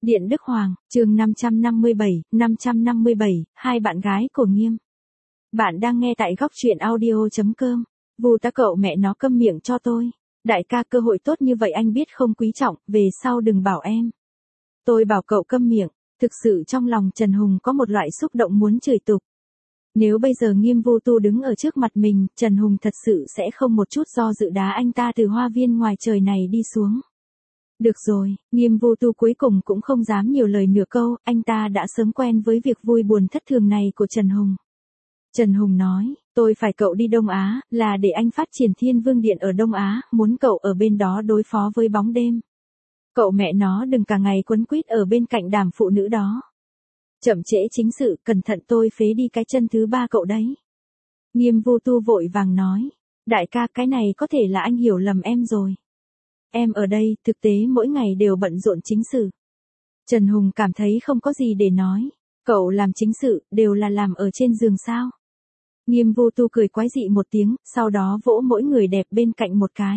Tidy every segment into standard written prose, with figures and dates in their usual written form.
Điện Đức Hoàng, chương 557, hai bạn gái của Nghiêm. Bạn đang nghe tại góc truyện audio.com. Vù ta cậu mẹ nó câm miệng cho tôi. Đại ca cơ hội tốt như vậy anh biết không quý trọng, về sau đừng bảo em. Tôi bảo cậu câm miệng, thực sự trong lòng Trần Hùng có một loại xúc động muốn chửi tục. Nếu bây giờ Nghiêm Vu Tu đứng ở trước mặt mình, Trần Hùng thật sự sẽ không một chút do dự đá anh ta từ hoa viên ngoài trời này đi xuống. Được rồi, Nghiêm Vu Tu cuối cùng cũng không dám nhiều lời nửa câu, anh ta đã sớm quen với việc vui buồn thất thường này của Trần Hùng. Trần Hùng nói, tôi phải cậu đi Đông Á, là để anh phát triển Thiên Vương Điện ở Đông Á, muốn cậu ở bên đó đối phó với bóng đêm. Cậu mẹ nó đừng cả ngày quấn quýt ở bên cạnh đám phụ nữ đó. Chậm trễ chính sự, cẩn thận tôi phế đi cái chân thứ ba cậu đấy. Nghiêm Vu Tu vội vàng nói, đại ca cái này có thể là anh hiểu lầm em rồi. Em ở đây, thực tế mỗi ngày đều bận rộn chính sự. Trần Hùng cảm thấy không có gì để nói. Cậu làm chính sự, đều là làm ở trên giường sao. Nghiêm Vu Tu cười quái dị một tiếng, sau đó vỗ mỗi người đẹp bên cạnh một cái.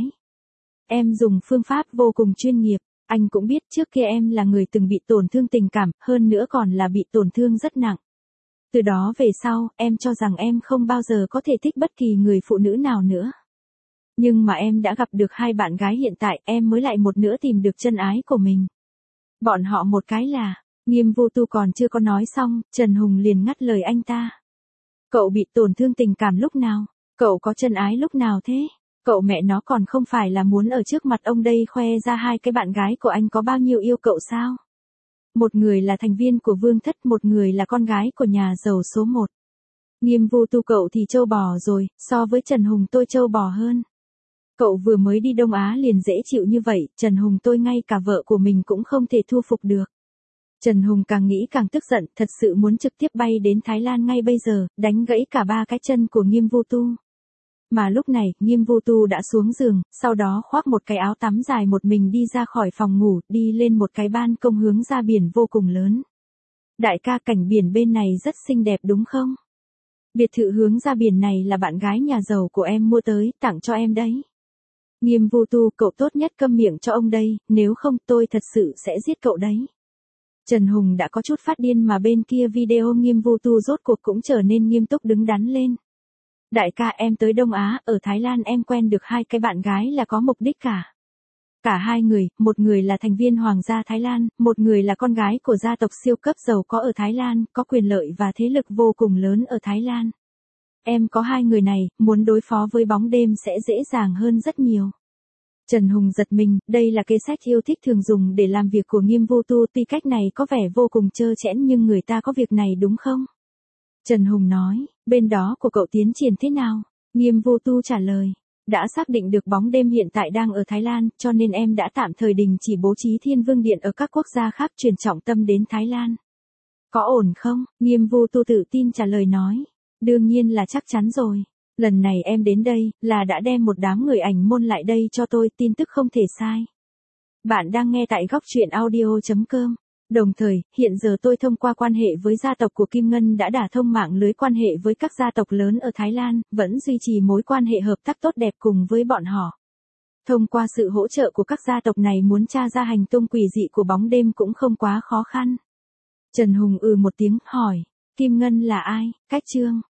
Em dùng phương pháp vô cùng chuyên nghiệp, anh cũng biết trước kia em là người từng bị tổn thương tình cảm, hơn nữa còn là bị tổn thương rất nặng. Từ đó về sau, em cho rằng em không bao giờ có thể thích bất kỳ người phụ nữ nào nữa. Nhưng mà em đã gặp được hai bạn gái hiện tại, em mới lại một nữa tìm được chân ái của mình. Bọn họ một cái là, Nghiêm Vu Tu còn chưa có nói xong, Trần Hùng liền ngắt lời anh ta. Cậu bị tổn thương tình cảm lúc nào? Cậu có chân ái lúc nào thế? Cậu mẹ nó còn không phải là muốn ở trước mặt ông đây khoe ra hai cái bạn gái của anh có bao nhiêu yêu cậu sao? Một người là thành viên của Vương Thất, một người là con gái của nhà giàu số 1. Nghiêm Vu Tu cậu thì trâu bò rồi, so với Trần Hùng tôi trâu bò hơn. Cậu vừa mới đi Đông Á liền dễ chịu như vậy, Trần Hùng tôi ngay cả vợ của mình cũng không thể thu phục được. Trần Hùng càng nghĩ càng tức giận, thật sự muốn trực tiếp bay đến Thái Lan ngay bây giờ, đánh gãy cả ba cái chân của Nghiêm Vu Tu. Mà lúc này, Nghiêm Vu Tu đã xuống giường, sau đó khoác một cái áo tắm dài một mình đi ra khỏi phòng ngủ, đi lên một cái ban công hướng ra biển vô cùng lớn. Đại ca cảnh biển bên này rất xinh đẹp đúng không? Biệt thự hướng ra biển này là bạn gái nhà giàu của em mua tới, tặng cho em đấy. Nghiêm Vu Tu cậu tốt nhất câm miệng cho ông đây, nếu không tôi thật sự sẽ giết cậu đấy. Trần Hùng đã có chút phát điên mà bên kia video Nghiêm Vu Tu rốt cuộc cũng trở nên nghiêm túc đứng đắn lên. Đại ca em tới Đông Á, ở Thái Lan em quen được hai cái bạn gái là có mục đích cả. Cả hai người, một người là thành viên Hoàng gia Thái Lan, một người là con gái của gia tộc siêu cấp giàu có ở Thái Lan, có quyền lợi và thế lực vô cùng lớn ở Thái Lan. Em có hai người này, muốn đối phó với bóng đêm sẽ dễ dàng hơn rất nhiều. Trần Hùng giật mình, đây là kế sách yêu thích thường dùng để làm việc của Nghiêm Vu Tu, tuy cách này có vẻ vô cùng trơ trẽn nhưng người ta có việc này đúng không? Trần Hùng nói, bên đó của cậu tiến triển thế nào? Nghiêm Vu Tu trả lời, đã xác định được bóng đêm hiện tại đang ở Thái Lan, cho nên em đã tạm thời đình chỉ bố trí Thiên Vương Điện ở các quốc gia khác chuyển trọng tâm đến Thái Lan. Có ổn không? Nghiêm Vu Tu tự tin trả lời nói, đương nhiên là chắc chắn rồi. Lần này em đến đây, là đã đem một đám người ảnh môn lại đây cho tôi, tin tức không thể sai. Bạn đang nghe tại góc truyện audio.com. Đồng thời, hiện giờ tôi thông qua quan hệ với gia tộc của Kim Ngân đã đả thông mạng lưới quan hệ với các gia tộc lớn ở Thái Lan, vẫn duy trì mối quan hệ hợp tác tốt đẹp cùng với bọn họ. Thông qua sự hỗ trợ của các gia tộc này muốn tra ra hành tung quỷ dị của bóng đêm cũng không quá khó khăn. Trần Hùng một tiếng, hỏi, Kim Ngân là ai? Cách Trương,